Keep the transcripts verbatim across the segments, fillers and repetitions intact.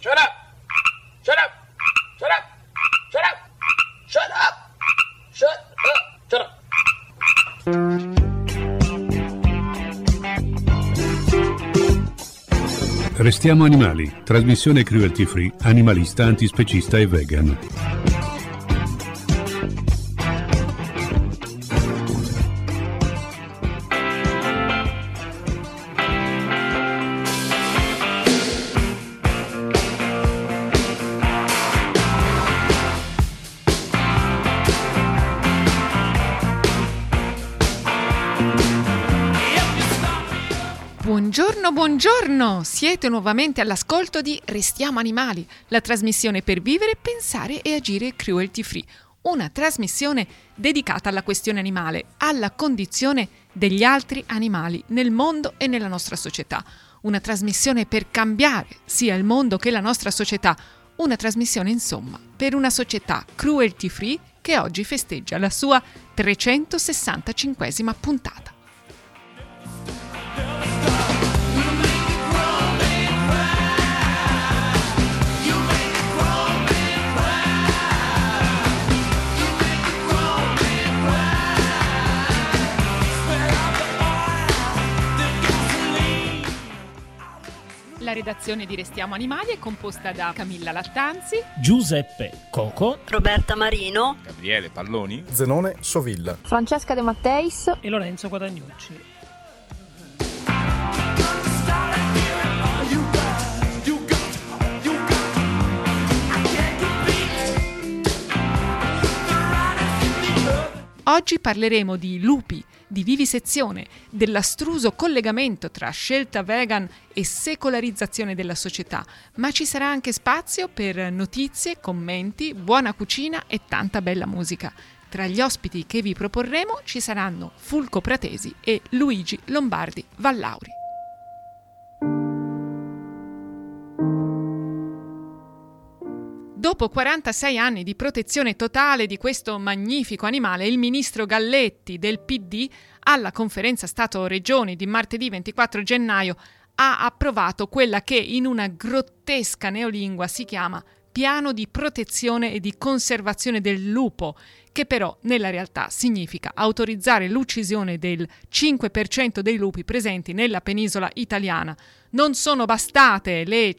Shut up! Shut up! Shut up! Shut up! Shut up! Shut up! Shut up! Restiamo animali, trasmissione cruelty free, animalista, antispecista e vegan. Buongiorno, buongiorno! Siete nuovamente all'ascolto di Restiamo Animali, la trasmissione per vivere, pensare e agire cruelty free. Una trasmissione dedicata alla questione animale, alla condizione degli altri animali nel mondo e nella nostra società. Una trasmissione per cambiare sia il mondo che la nostra società. Una trasmissione, insomma, per una società cruelty free che oggi festeggia la sua trecentosessantacinquesima puntata. La redazione di Restiamo Animali è composta da Camilla Lattanzi, Giuseppe Coco, Roberta Marino, Gabriele Palloni, Zenone Sovilla, Francesca De Matteis e Lorenzo Guadagnucci. Oggi parleremo di lupi, di vivisezione, dell'astruso collegamento tra scelta vegan e secolarizzazione della società, ma ci sarà anche spazio per notizie, commenti, buona cucina e tanta bella musica. Tra gli ospiti che vi proporremo ci saranno Fulco Pratesi e Luigi Lombardi Vallauri. Dopo quarantasei anni di protezione totale di questo magnifico animale, il ministro Galletti del P D, alla conferenza Stato-Regioni di martedì ventiquattro gennaio, ha approvato quella che in una grottesca neolingua si chiama Piano di protezione e di conservazione del lupo, che però nella realtà significa autorizzare l'uccisione del cinque per cento dei lupi presenti nella penisola italiana. Non sono bastate le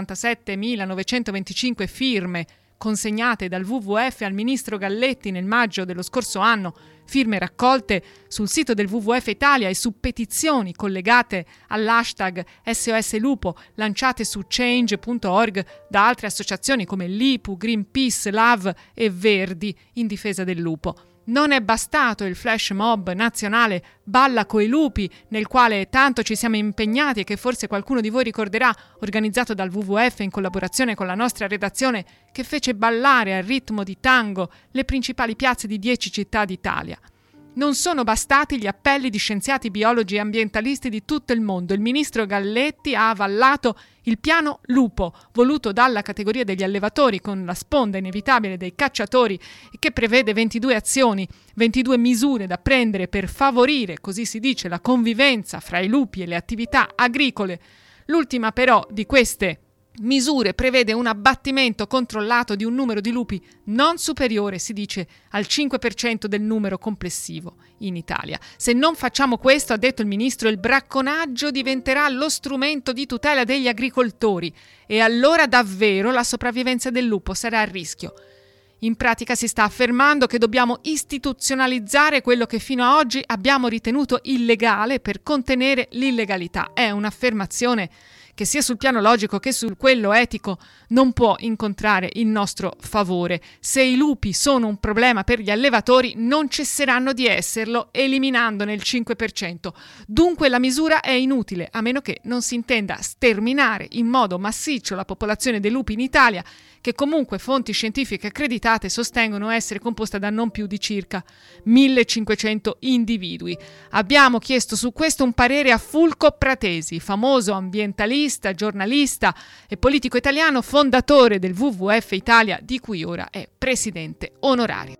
centottantasettemilanovecentoventicinque firme consegnate dal W W F al ministro Galletti nel maggio dello scorso anno, firme raccolte sul sito del W W F Italia e su petizioni collegate all'hashtag S O S Lupo lanciate su change punto org da altre associazioni come l'I P U, Greenpeace, Love e Verdi in difesa del lupo. Non è bastato il flash mob nazionale Balla coi lupi, nel quale tanto ci siamo impegnati e che forse qualcuno di voi ricorderà, organizzato dal W W F in collaborazione con la nostra redazione, che fece ballare al ritmo di tango le principali piazze di dieci città d'Italia. Non sono bastati gli appelli di scienziati, biologi e ambientalisti di tutto il mondo. Il ministro Galletti ha avallato il piano lupo, voluto dalla categoria degli allevatori con la sponda inevitabile dei cacciatori e che prevede ventidue azioni, ventidue misure da prendere per favorire, così si dice, la convivenza fra i lupi e le attività agricole. L'ultima però di queste misure prevede un abbattimento controllato di un numero di lupi non superiore, si dice, al cinque per cento del numero complessivo in Italia. Se non facciamo questo, ha detto il ministro, il bracconaggio diventerà lo strumento di tutela degli agricoltori e allora davvero la sopravvivenza del lupo sarà a rischio. In pratica si sta affermando che dobbiamo istituzionalizzare quello che fino a oggi abbiamo ritenuto illegale per contenere l'illegalità. È un'affermazione che sia sul piano logico che su quello etico non può incontrare il nostro favore. Se i lupi sono un problema per gli allevatori, non cesseranno di esserlo eliminandone il cinque per cento. Dunque la misura è inutile, a meno che non si intenda sterminare in modo massiccio la popolazione dei lupi in Italia, che comunque fonti scientifiche accreditate sostengono essere composta da non più di circa millecinquecento individui. Abbiamo chiesto su questo un parere a Fulco Pratesi, famoso ambientalista, giornalista e politico italiano, fondatore del W W F Italia, di cui ora è presidente onorario.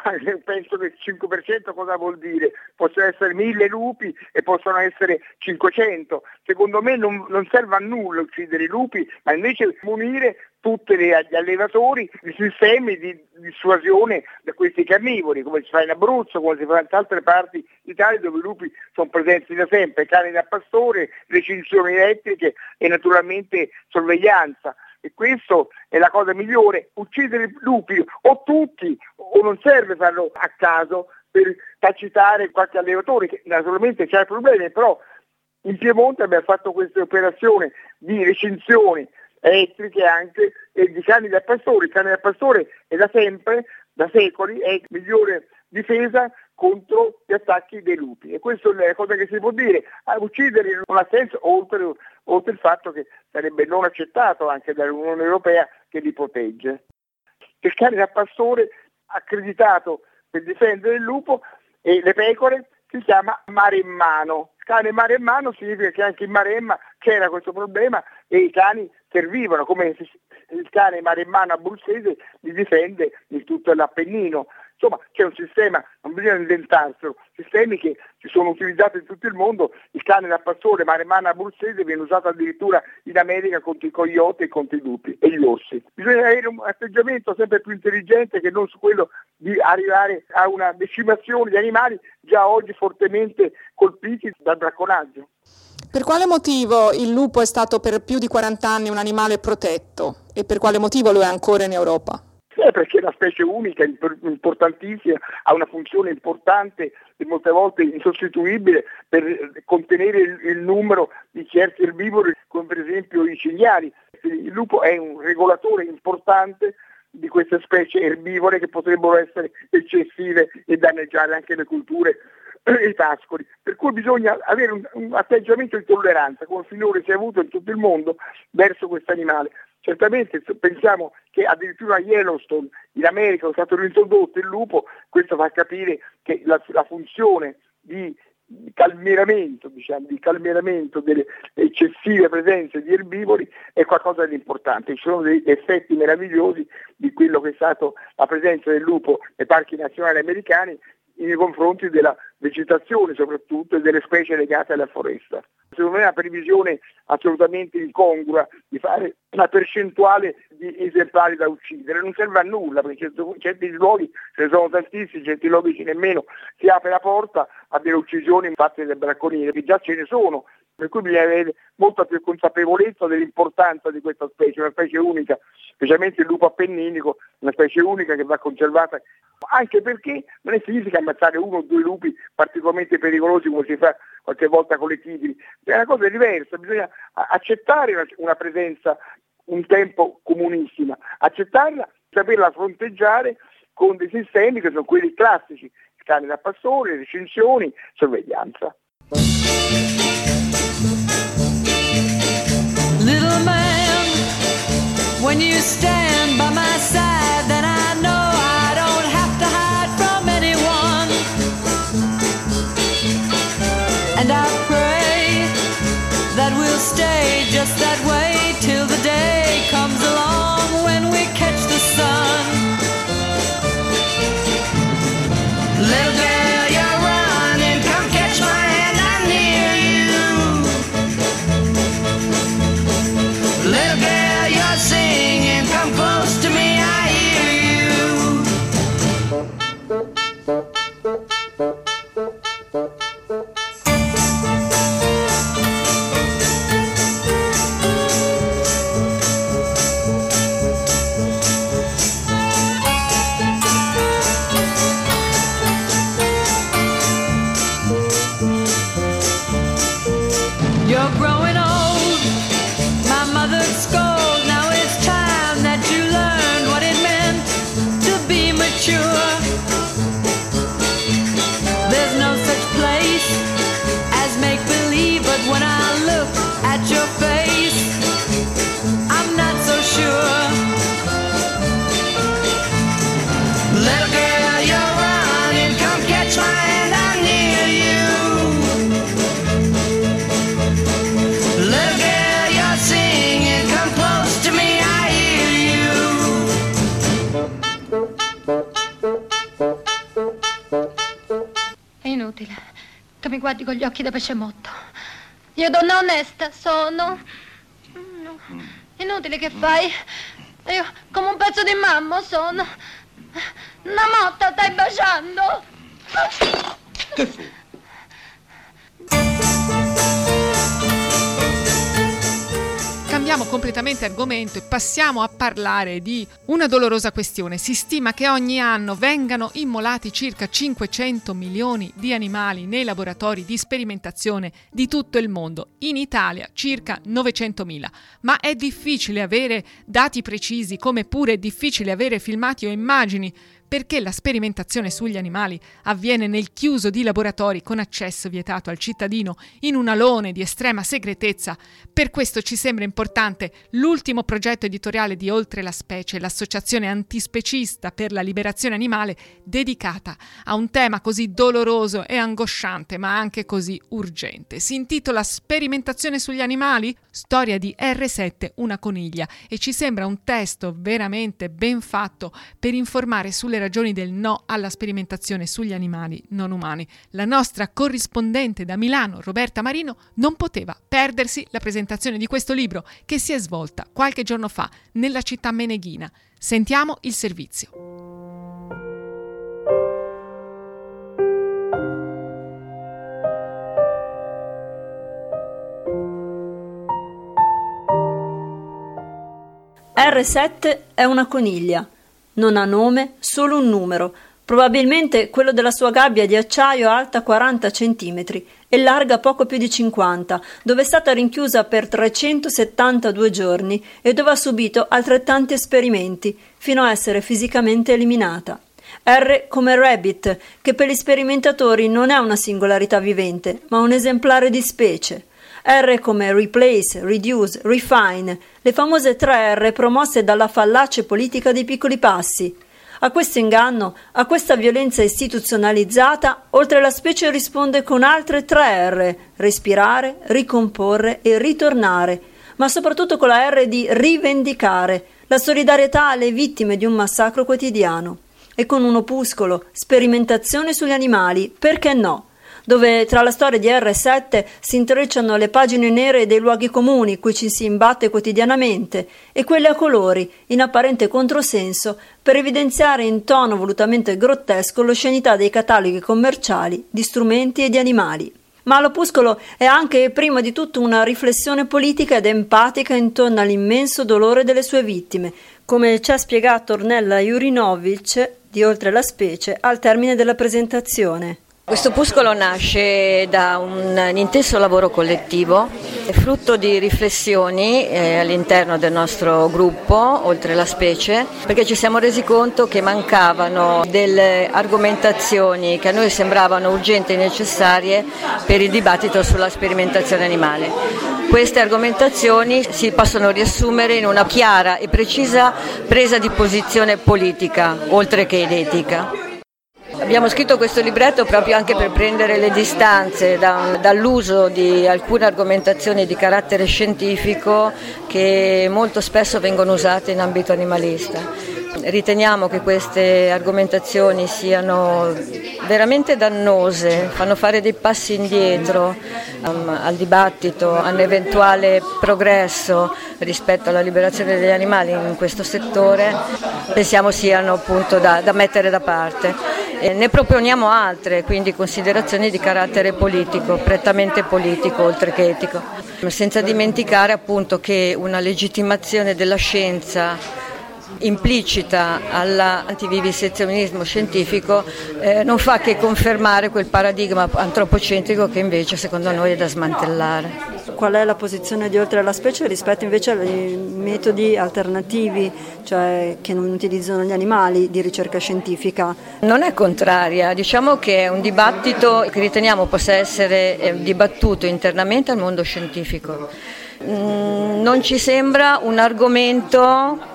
penso che il cinque per cento cosa vuol dire? Possono essere mille lupi e possono essere cinquecento. Secondo me non, non serve a nulla uccidere i lupi, ma invece munire tutti gli allevatori di sistemi di dissuasione da questi carnivori, come si fa in Abruzzo, come si fa in altre parti d'Italia dove i lupi sono presenti da sempre, cani da pastore, recinzioni elettriche e naturalmente sorveglianza. E questo è la cosa migliore, uccidere i lupi o tutti, o non serve farlo a caso per tacitare qualche allevatore che naturalmente c'ha problemi, però in Piemonte abbiamo fatto questa operazione di recinzioni elettriche anche e di cani da pastore. Il cane da pastore è da sempre, da secoli, è la migliore difesa contro gli attacchi dei lupi, e questa è la cosa che si può dire. A uccidere non ha senso, oltre, oltre il fatto che sarebbe non accettato anche dall'Unione Europea che li protegge. Il cane da pastore accreditato per difendere il lupo e le pecore si chiama Maremmano. Cane Maremmano significa che anche in Maremma c'era questo problema e i cani servivano, come il cane Maremmano abruzzese li difende in tutto l'Appennino. Insomma, c'è un sistema, non bisogna inventarselo, sistemi che si sono utilizzati in tutto il mondo. Il cane da pastore maremmano abruzzese viene usato addirittura in America contro i coyote e contro i lupi e gli orsi. Bisogna avere un atteggiamento sempre più intelligente che non su quello di arrivare a una decimazione di animali già oggi fortemente colpiti dal bracconaggio. Per quale motivo il lupo è stato per più di quaranta anni un animale protetto e per quale motivo lo è ancora in Europa? Eh, perché è una specie unica, importantissima, ha una funzione importante e molte volte insostituibile per contenere il, il numero di certi erbivori, come per esempio i cinghiali. Il lupo è un regolatore importante di queste specie erbivore che potrebbero essere eccessive e danneggiare anche le culture e i pascoli, per cui bisogna avere un, un atteggiamento di tolleranza, come finora si è avuto in tutto il mondo, verso questo animale. Certamente pensiamo che addirittura a Yellowstone in America è stato reintrodotto il lupo, questo fa capire che la, la funzione di di calmieramento, diciamo, di calmieramento delle eccessive presenze di erbivori è qualcosa di importante. Ci sono degli effetti meravigliosi di quello che è stato la presenza del lupo nei parchi nazionali americani nei confronti della vegetazione soprattutto e delle specie legate alla foresta. Secondo me è una previsione assolutamente incongrua di fare una percentuale di esemplari da uccidere, non serve a nulla perché in certi luoghi ce ne sono tantissimi, in certi luoghi nemmeno si apre la porta a delle uccisioni fatte dai bracconieri, che già ce ne sono, per cui bisogna avere molta più consapevolezza dell'importanza di questa specie, una specie unica, specialmente il lupo appenninico, una specie unica che va conservata, anche perché non è significa ammazzare uno o due lupi particolarmente pericolosi come si fa qualche volta con le tigri, è una cosa diversa, bisogna accettare una, una presenza un tempo comunissima, accettarla, saperla fronteggiare con dei sistemi che sono quelli classici, il cane da pastore, recinzioni, sorveglianza. Little man, when you stand by my side, then I know I don't have to hide from anyone. And I pray that we'll stay just that way till the day comes along when we catch the sun. Little girl, you're running, come catch my hand, I'm near you. Little girl, you're singing, come close to me, I hear you. guardi con gli occhi da pesce morto. Io donna onesta sono. No. Inutile che fai. Io come un pezzo di mammo sono. Una motta stai baciando. Che fu? Cambiamo completamente argomento e passiamo a parlare di una dolorosa questione. Si stima che ogni anno vengano immolati circa cinquecento milioni di animali nei laboratori di sperimentazione di tutto il mondo. In Italia circa novecentomila. Ma è difficile avere dati precisi, come pure è difficile avere filmati o immagini, perché la sperimentazione sugli animali avviene nel chiuso di laboratori con accesso vietato al cittadino in un alone di estrema segretezza. Per questo ci sembra importante l'ultimo progetto editoriale di Oltre la Specie, l'associazione antispecista per la liberazione animale, dedicata a un tema così doloroso e angosciante, ma anche così urgente. Si intitola Sperimentazione sugli animali? Storia di erre sette, una coniglia, e ci sembra un testo veramente ben fatto per informare sulle ragioni del no alla sperimentazione sugli animali non umani. La nostra corrispondente da Milano, Roberta Marino, non poteva perdersi la presentazione di questo libro che si è svolta qualche giorno fa nella città meneghina. Sentiamo il servizio. erre sette è una coniglia. Non ha nome, solo un numero, probabilmente quello della sua gabbia di acciaio alta quaranta centimetri e larga poco più di cinquanta, dove è stata rinchiusa per trecentosettantadue giorni e dove ha subito altrettanti esperimenti, fino a essere fisicamente eliminata. R come Rabbit, che per gli sperimentatori non è una singolarità vivente, ma un esemplare di specie. R come Replace, Reduce, Refine, le famose tre R promosse dalla fallace politica dei piccoli passi. A questo inganno, a questa violenza istituzionalizzata, Oltre la Specie risponde con altre tre R: respirare, ricomporre e ritornare, ma soprattutto con la R di rivendicare, la solidarietà alle vittime di un massacro quotidiano. E con un opuscolo, Sperimentazione sugli animali, perché no? Dove tra la storia di erre sette si intrecciano le pagine nere dei luoghi comuni cui ci si imbatte quotidianamente e quelle a colori, in apparente controsenso, per evidenziare in tono volutamente grottesco l'oscenità dei cataloghi commerciali di strumenti e di animali. Ma l'opuscolo è anche e prima di tutto una riflessione politica ed empatica intorno all'immenso dolore delle sue vittime, come ci ha spiegato Ornella Jurinovic di Oltre la Specie al termine della presentazione. Questo opuscolo nasce da un intenso lavoro collettivo, è frutto di riflessioni eh, all'interno del nostro gruppo, Oltre la Specie, perché ci siamo resi conto che mancavano delle argomentazioni che a noi sembravano urgenti e necessarie per il dibattito sulla sperimentazione animale. Queste argomentazioni si possono riassumere in una chiara e precisa presa di posizione politica, oltre che ed etica. Abbiamo scritto questo libretto proprio anche per prendere le distanze da, dall'uso di alcune argomentazioni di carattere scientifico che molto spesso vengono usate in ambito animalista. Riteniamo che queste argomentazioni siano veramente dannose, fanno fare dei passi indietro um, al dibattito, all'eventuale progresso rispetto alla liberazione degli animali in questo settore. Pensiamo siano appunto da, da mettere da parte. E ne proponiamo altre, quindi considerazioni di carattere politico, prettamente politico oltre che etico, senza dimenticare appunto che una legittimazione della scienza implicita all'antivivisezionismo scientifico eh, non fa che confermare quel paradigma antropocentrico che invece secondo noi è da smantellare. Qual è la posizione di Oltre la Specie rispetto invece ai metodi alternativi, cioè che non utilizzano gli animali, di ricerca scientifica? Non è contraria, diciamo che è un dibattito che riteniamo possa essere eh, dibattuto internamente al mondo scientifico. Mm, non ci sembra un argomento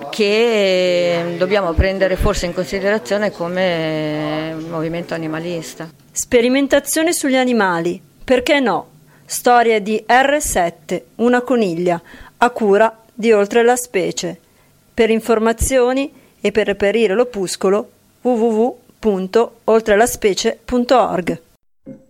che dobbiamo prendere forse in considerazione come movimento animalista. Sperimentazione sugli animali, perché no? Storia di erre sette, una coniglia, a cura di Oltre la Specie. Per informazioni e per reperire l'opuscolo w w w punto oltre la specie punto org.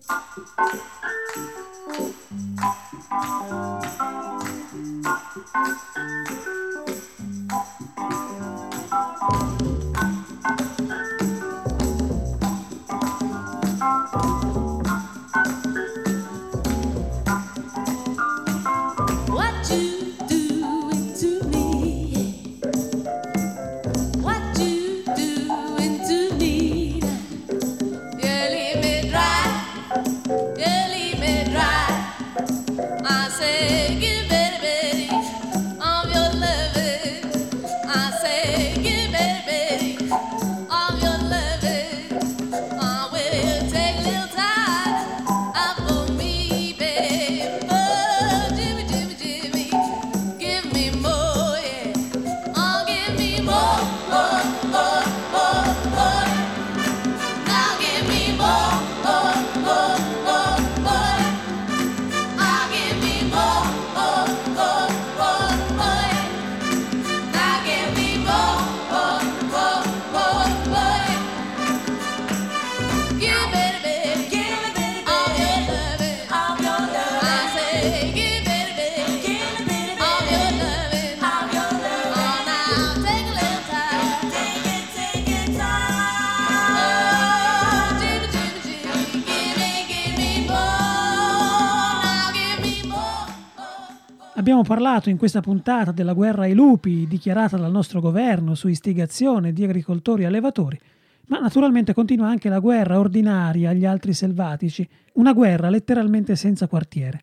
Abbiamo parlato in questa puntata della guerra ai lupi dichiarata dal nostro governo su istigazione di agricoltori e allevatori, ma naturalmente continua anche la guerra ordinaria agli altri selvatici, una guerra letteralmente senza quartiere.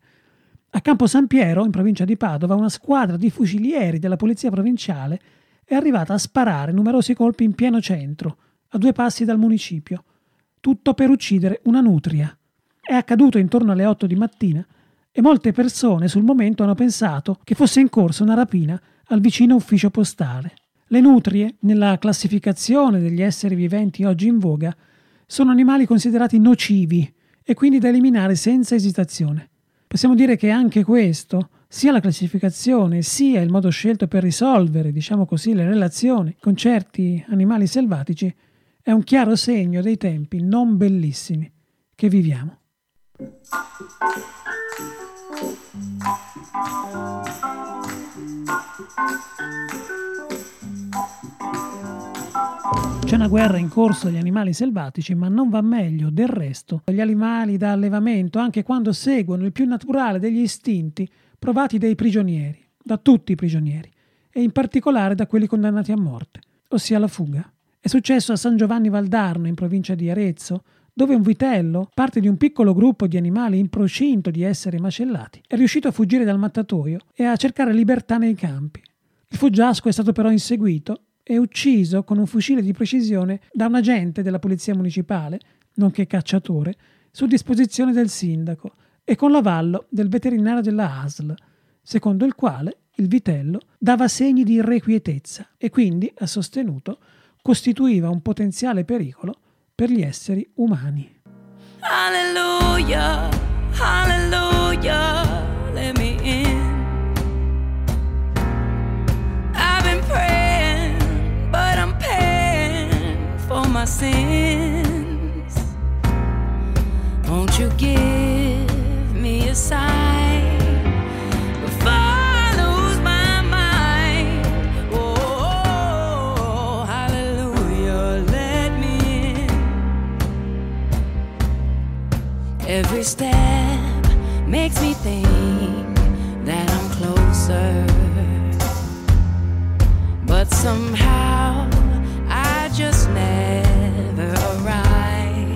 A Campo San Piero, in provincia di Padova, una squadra di fucilieri della polizia provinciale è arrivata a sparare numerosi colpi in pieno centro, a due passi dal municipio, tutto per uccidere una nutria. È accaduto intorno alle otto di mattina e molte persone sul momento hanno pensato che fosse in corso una rapina al vicino ufficio postale. Le nutrie, nella classificazione degli esseri viventi oggi in voga, sono animali considerati nocivi e quindi da eliminare senza esitazione. Possiamo dire che anche questo, sia la classificazione sia il modo scelto per risolvere, diciamo così, le relazioni con certi animali selvatici, è un chiaro segno dei tempi non bellissimi che viviamo. C'è una guerra in corso agli animali selvatici, ma non va meglio del resto gli animali da allevamento, anche quando seguono il più naturale degli istinti provati dai prigionieri, da tutti i prigionieri, e in particolare da quelli condannati a morte, ossia la fuga. È successo a San Giovanni Valdarno, in provincia di Arezzo, dove un vitello, parte di un piccolo gruppo di animali in procinto di essere macellati, è riuscito a fuggire dal mattatoio e a cercare libertà nei campi. Il fuggiasco è stato però inseguito e ucciso con un fucile di precisione da un agente della polizia municipale, nonché cacciatore, su disposizione del sindaco e con l'avallo del veterinario della A S L, secondo il quale il vitello dava segni di irrequietezza e quindi, ha sostenuto, costituiva un potenziale pericolo per gli esseri umani. Hallelujah, hallelujah, let me in. I've been praying, but I'm paying for my sins. Won't you give me a sign before I lose my mind? Oh, hallelujah, let me in. Every step makes me think that I'm closer, but somehow I just never arrive.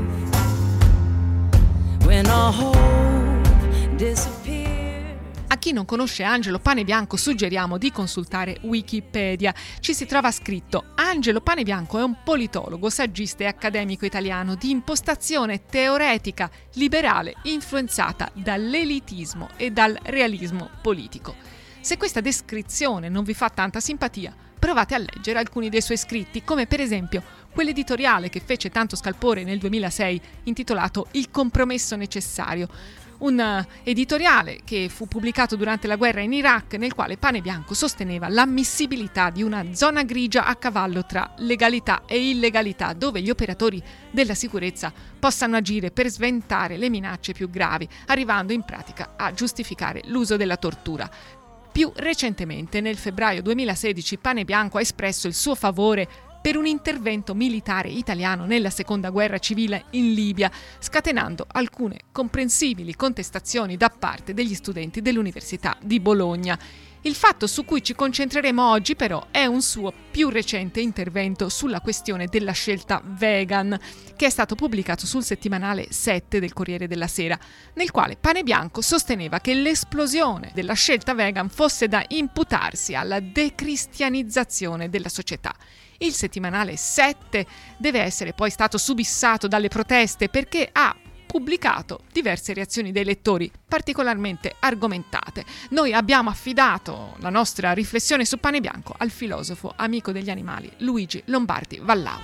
When all hope disappears. A chi non conosce Angelo Panebianco suggeriamo di consultare Wikipedia. Ci si trova scritto: Angelo Panebianco è un politologo, saggista e accademico italiano di impostazione teoretica liberale influenzata dall'elitismo e dal realismo politico. Se questa descrizione non vi fa tanta simpatia, provate a leggere alcuni dei suoi scritti, come per esempio quell'editoriale che fece tanto scalpore nel duemilasei intitolato Il compromesso necessario, un editoriale che fu pubblicato durante la guerra in Iraq, nel quale Panebianco sosteneva l'ammissibilità di una zona grigia a cavallo tra legalità e illegalità, dove gli operatori della sicurezza possano agire per sventare le minacce più gravi, arrivando in pratica a giustificare l'uso della tortura. Più recentemente, nel febbraio duemilasedici, Panebianco ha espresso il suo favore per un intervento militare italiano nella seconda guerra civile in Libia, scatenando alcune comprensibili contestazioni da parte degli studenti dell'Università di Bologna. Il fatto su cui ci concentreremo oggi però è un suo più recente intervento sulla questione della scelta vegan, che è stato pubblicato sul settimanale sette del Corriere della Sera, nel quale Panebianco sosteneva che l'esplosione della scelta vegan fosse da imputarsi alla decristianizzazione della società. Il settimanale sette deve essere poi stato subissato dalle proteste perché ha pubblicato diverse reazioni dei lettori particolarmente argomentate. Noi abbiamo affidato la nostra riflessione su Panebianco al filosofo amico degli animali Luigi Lombardi Vallauri.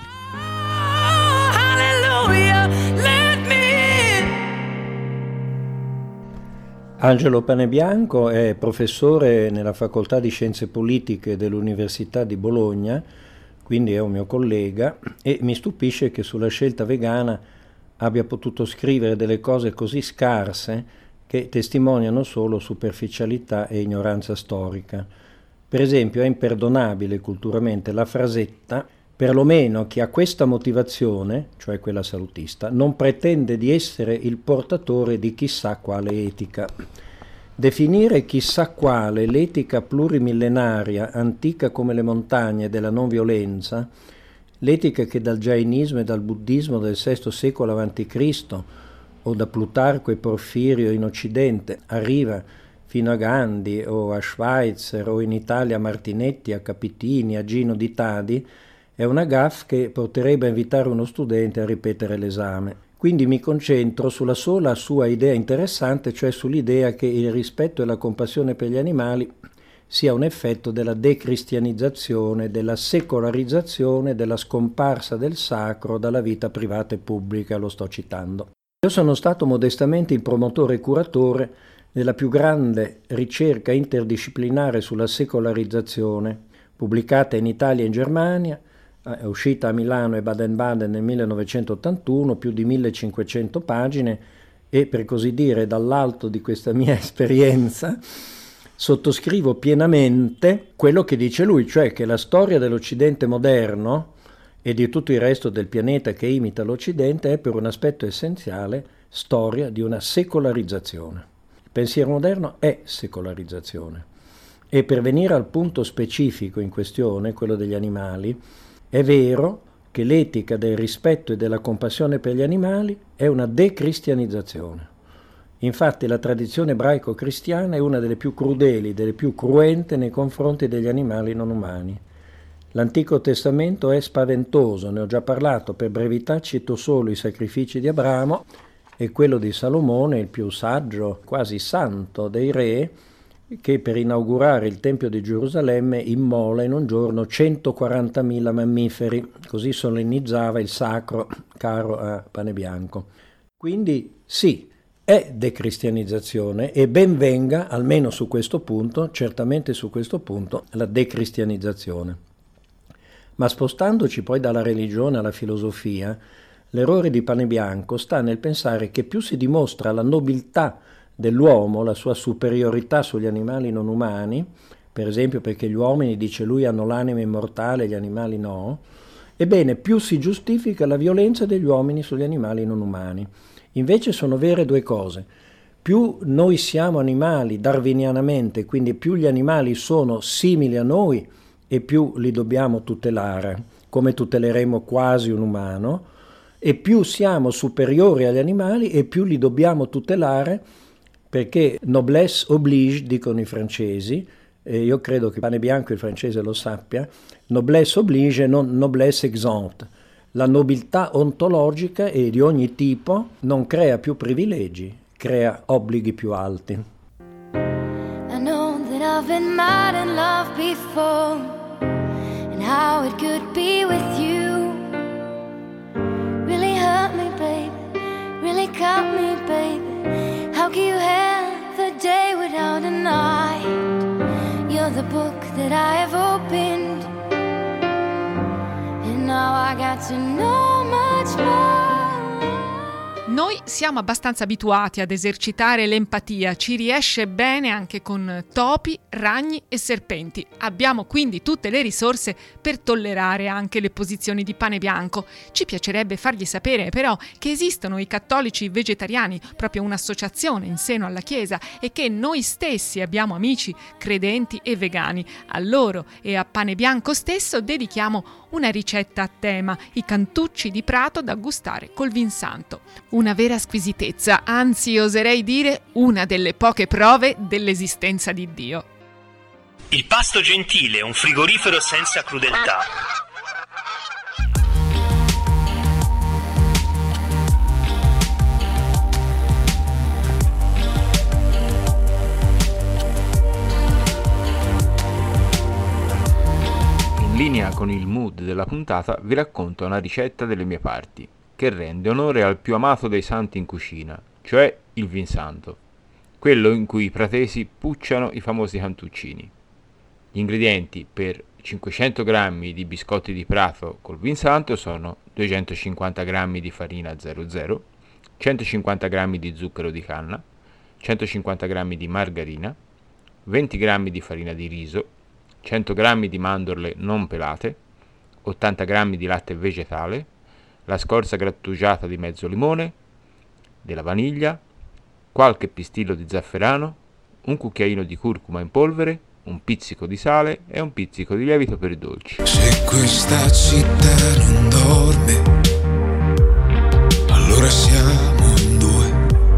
Angelo Panebianco è professore nella Facoltà di Scienze Politiche dell'Università di Bologna, quindi è un mio collega, e mi stupisce che sulla scelta vegana abbia potuto scrivere delle cose così scarse che testimoniano solo superficialità e ignoranza storica. Per esempio è imperdonabile culturalmente la frasetta: perlomeno chi ha questa motivazione, cioè quella salutista, non pretende di essere il portatore di chissà quale etica. Definire chissà quale l'etica plurimillenaria, antica come le montagne, della non violenza, l'etica che dal Jainismo e dal Buddismo del sesto secolo avanti Cristo o da Plutarco e Porfirio in Occidente arriva fino a Gandhi o a Schweitzer o in Italia a Martinetti, a Capitini, a Gino di Tadi, è una gaffe che porterebbe a invitare uno studente a ripetere l'esame. Quindi mi concentro sulla sola sua idea interessante, cioè sull'idea che il rispetto e la compassione per gli animali sia un effetto della decristianizzazione, della secolarizzazione, della scomparsa del sacro dalla vita privata e pubblica, lo sto citando. Io sono stato modestamente il promotore e curatore della più grande ricerca interdisciplinare sulla secolarizzazione, pubblicata in Italia e in Germania, è uscita a Milano e Baden-Baden nel millenovecentottantuno, più di millecinquecento pagine, e per così dire dall'alto di questa mia esperienza sottoscrivo pienamente quello che dice lui, cioè che la storia dell'Occidente moderno e di tutto il resto del pianeta che imita l'Occidente è per un aspetto essenziale storia di una secolarizzazione. Il pensiero moderno è secolarizzazione. E per venire al punto specifico in questione, quello degli animali, è vero che l'etica del rispetto e della compassione per gli animali è una decristianizzazione. Infatti la tradizione ebraico-cristiana è una delle più crudeli, delle più cruente nei confronti degli animali non umani. L'Antico Testamento è spaventoso, ne ho già parlato, per brevità cito solo i sacrifici di Abramo e quello di Salomone, il più saggio, quasi santo dei re, che per inaugurare il Tempio di Gerusalemme immola in un giorno centoquarantamila mammiferi, così solennizzava il sacro caro a Panebianco. Quindi sì, è decristianizzazione e ben venga, almeno su questo punto, certamente su questo punto, la decristianizzazione. Ma spostandoci poi dalla religione alla filosofia, l'errore di Panebianco sta nel pensare che più si dimostra la nobiltà dell'uomo, la sua superiorità sugli animali non umani, per esempio perché gli uomini, dice lui, hanno l'anima immortale e gli animali no, ebbene più si giustifica la violenza degli uomini sugli animali non umani. Invece sono vere due cose: più noi siamo animali darwinianamente, quindi più gli animali sono simili a noi e più li dobbiamo tutelare, come tuteleremo quasi un umano, e più siamo superiori agli animali e più li dobbiamo tutelare, perché noblesse oblige, dicono i francesi, e io credo che Panebianco il francese lo sappia, noblesse oblige, non noblesse exempte. La nobiltà ontologica e di ogni tipo non crea più privilegi, crea obblighi più alti. I know that I've been mad in love before, and how it could be with you. Really hurt me, baby, really cut me, baby. How can you of the book that I have opened, and now I got to know much more. Noi siamo abbastanza abituati ad esercitare l'empatia, ci riesce bene anche con topi, ragni e serpenti. Abbiamo quindi tutte le risorse per tollerare anche le posizioni di Panebianco. Ci piacerebbe fargli sapere però che esistono i cattolici vegetariani, proprio un'associazione in seno alla Chiesa, e che noi stessi abbiamo amici credenti e vegani. A loro e a Panebianco stesso dedichiamo una ricetta a tema, i cantucci di prato da gustare col vin santo. Una vera squisitezza, anzi oserei dire una delle poche prove dell'esistenza di Dio. Il pasto gentile, un frigorifero senza crudeltà. In linea con il mood della puntata vi racconto una ricetta delle mie parti, che rende onore al più amato dei santi in cucina, cioè il vin santo, quello in cui i pratesi pucciano i famosi cantuccini. Gli ingredienti per cinquecento grammi di biscotti di prato col vin santo sono duecentocinquanta grammi di farina zero zero, centocinquanta grammi di zucchero di canna, centocinquanta grammi di margarina, venti grammi di farina di riso, cento grammi di mandorle non pelate, ottanta grammi di latte vegetale, la scorza grattugiata di mezzo limone, della vaniglia, qualche pistillo di zafferano, un cucchiaino di curcuma in polvere, un pizzico di sale e un pizzico di lievito per i dolci. Se questa città non dorme, allora siamo in due.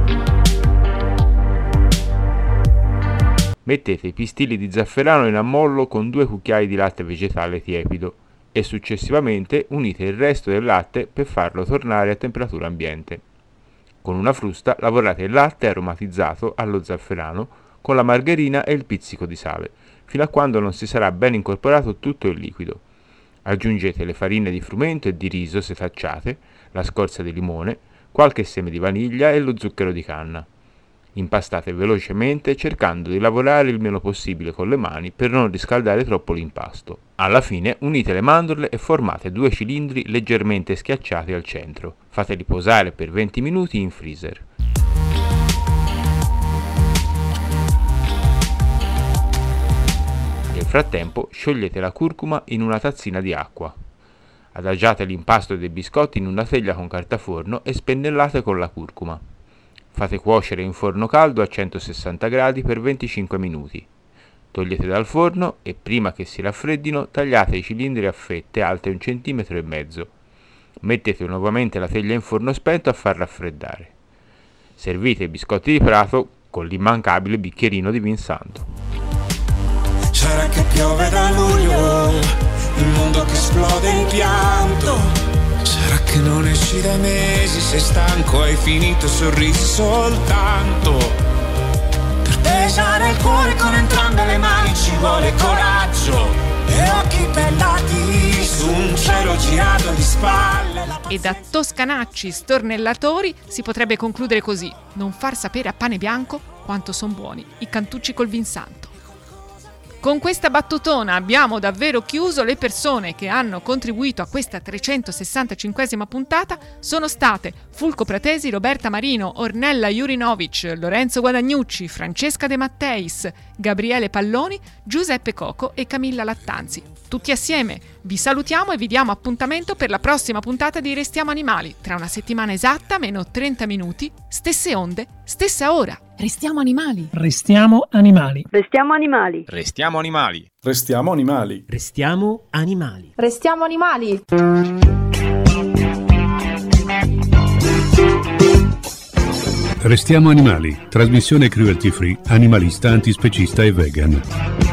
Mettete i pistilli di zafferano in ammollo con due cucchiai di latte vegetale tiepido e successivamente unite il resto del latte per farlo tornare a temperatura ambiente. Con una frusta lavorate il latte aromatizzato allo zafferano con la margarina e il pizzico di sale, fino a quando non si sarà ben incorporato tutto il liquido. Aggiungete le farine di frumento e di riso setacciate, la scorza di limone, qualche seme di vaniglia e lo zucchero di canna. Impastate velocemente cercando di lavorare il meno possibile con le mani per non riscaldare troppo l'impasto. Alla fine unite le mandorle e formate due cilindri leggermente schiacciati al centro. Fateli posare per venti minuti in freezer. Nel frattempo sciogliete la curcuma in una tazzina di acqua. Adagiate l'impasto dei biscotti in una teglia con cartaforno e spennellate con la curcuma. Fate cuocere in forno caldo a centosessanta gradi per venticinque minuti. Togliete dal forno e prima che si raffreddino tagliate i cilindri a fette alte un centimetro e mezzo. Mettete nuovamente la teglia in forno spento a far raffreddare. Servite i biscotti di prato con l'immancabile bicchierino di vin santo. Sarà che piove da luglio, il mondo che esplode in pianto. Sarà che non esci dai mesi, sei stanco, hai finito, sorrisi soltanto. Per pesare il cuore con entrambe le mani ci vuole coraggio e occhi bellati su un cielo girato di spalle. E da toscanacci stornellatori si potrebbe concludere così: non far sapere a Panebianco quanto son buoni i cantucci col vin santo. Con questa battutona abbiamo davvero chiuso. Le persone che hanno contribuito a questa trecentosessantacinquesima puntata sono state Fulco Pratesi, Roberta Marino, Ornella Jurinovic, Lorenzo Guadagnucci, Francesca De Matteis, Gabriele Palloni, Giuseppe Coco e Camilla Lattanzi. Tutti assieme vi salutiamo e vi diamo appuntamento per la prossima puntata di Restiamo Animali, tra una settimana esatta, meno trenta minuti, stesse onde, stessa ora. Restiamo animali. Restiamo animali. Restiamo animali. Restiamo animali. Restiamo animali. Restiamo animali. Restiamo animali. Restiamo animali. Trasmissione cruelty free, animalista, antispecista e vegan.